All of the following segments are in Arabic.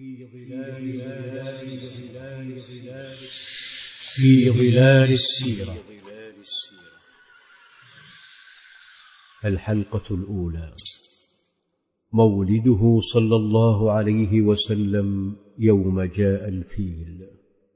في ظلال السيرة. الحلقة الأولى. مولده صلى الله عليه وسلم يوم جاء الفيل.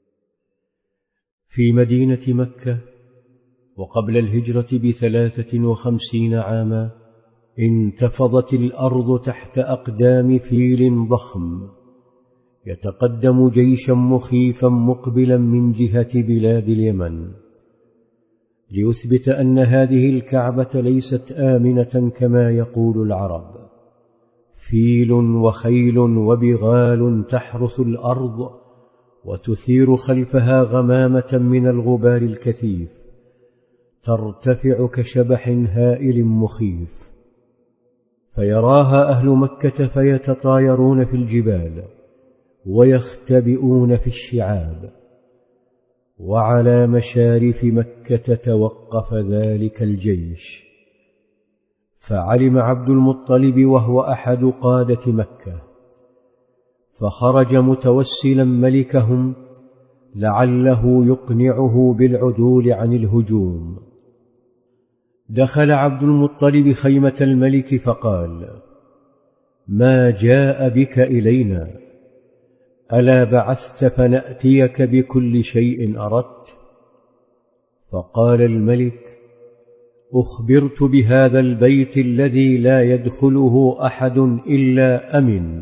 في مدينة مكة وقبل الهجرة ب53 عاما انتفضت الأرض تحت أقدام فيل ضخم يتقدم جيشا مخيفا مقبلا من جهة بلاد اليمن، ليثبت أن هذه الكعبة ليست آمنة كما يقول العرب. فيل وخيل وبغال تحرث الأرض وتثير خلفها غمامة من الغبار الكثيف ترتفع كشبح هائل مخيف، فيراها أهل مكة فيتطايرون في الجبال ويختبئون في الشعاب. وعلى مشارف مكة توقف ذلك الجيش، فعلم عبد المطلب وهو أحد قادة مكة، فخرج متوسلا ملكهم لعله يقنعه بالعدول عن الهجوم. دخل عبد المطلب خيمة الملك فقال: ما جاء بك إلينا؟ ألا بعثت فنأتيك بكل شيء أردت؟ فقال الملك: أخبرت بهذا البيت الذي لا يدخله أحد إلا أمن،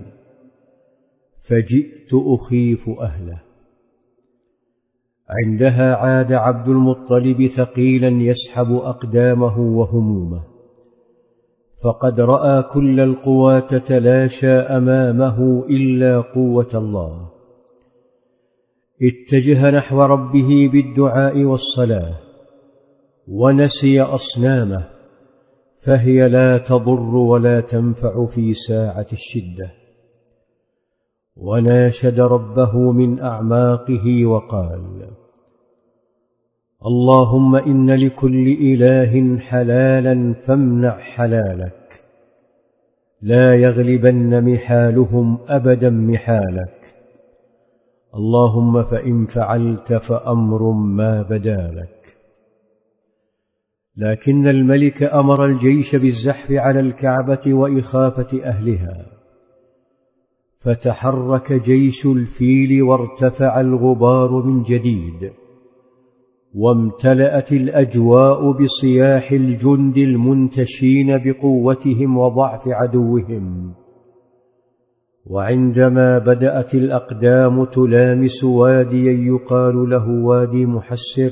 فجئت أخيف أهله. عندها عاد عبد المطلب ثقيلا يسحب أقدامه وهمومه، فقد رأى كل القوى تتلاشى أمامه إلا قوة الله. اتجه نحو ربه بالدعاء والصلاة، ونسي أصنامه فهي لا تضر ولا تنفع في ساعة الشدة. وناشد ربه من أعماقه وقال: اللهم إن لكل إله حلالا فامنع حلالك، لا يغلبن محالهم أبدا محالك، اللهم فإن فعلت فأمر ما بدا لك. لكن الملك أمر الجيش بالزحف على الكعبة وإخافة أهلها، فتحرك جيش الفيل وارتفع الغبار من جديد، وامتلأت الأجواء بصياح الجند المنتشين بقوتهم وضعف عدوهم. وعندما بدأت الأقدام تلامس واديا يقال له وادي محسر،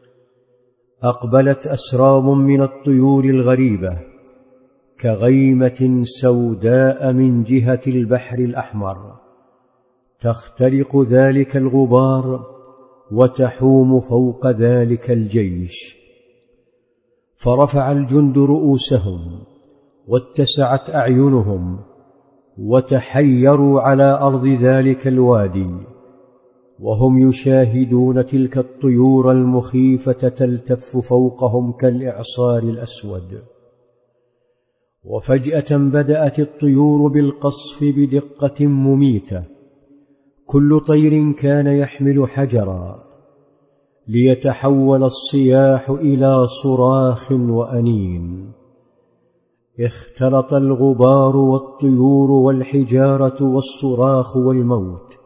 أقبلت أسراب من الطيور الغريبة كغيمة سوداء من جهة البحر الأحمر، تخترق ذلك الغبار وتحوم فوق ذلك الجيش. فرفع الجند رؤوسهم واتسعت أعينهم وتحيروا على أرض ذلك الوادي، وهم يشاهدون تلك الطيور المخيفة تلتف فوقهم كالإعصار الأسود. وفجأة بدأت الطيور بالقصف بدقة مميتة، كل طير كان يحمل حجرا، ليتحول الصياح إلى صراخ وأنين. اختلط الغبار والطيور والحجارة والصراخ والموت،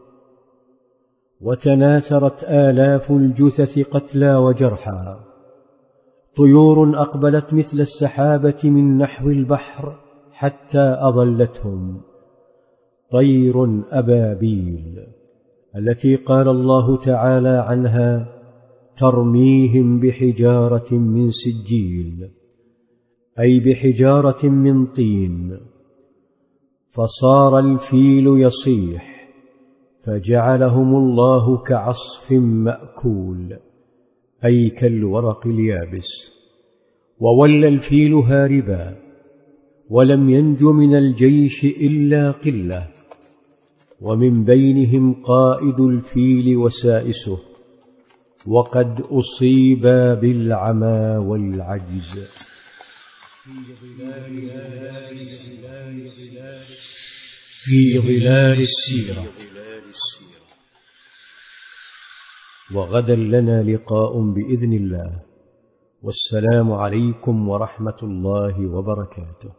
وتناثرت آلاف الجثث قتلى وجرحى. طيور أقبلت مثل السحابة من نحو البحر حتى أضلتهم، طير أبابيل التي قال الله تعالى عنها: ترميهم بحجارة من سجيل، أي بحجارة من طين. فصار الفيل يصيح، فجعلهم الله كعصف مأكول، أي كالورق اليابس. وولى الفيل هاربا، ولم ينج من الجيش إلا قلة، ومن بينهم قائد الفيل وسائسه، وقد أصيبا بالعمى والعجز. في ظلال السيرة. وغدا لنا لقاء بإذن الله، والسلام عليكم ورحمة الله وبركاته.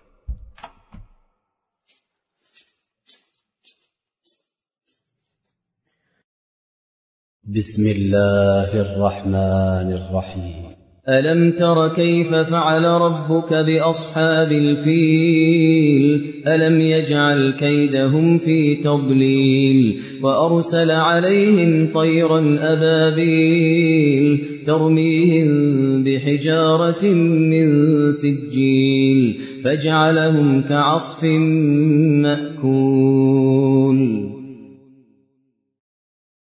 بسم الله الرحمن الرحيم. ألم تر كيف فعل ربك بأصحاب الفيل ألم يجعل كيدهم في تضليل وأرسل عليهم طيرا أبابيل ترميهم بحجارة من سجيل فجعلهم كعصف مأكول.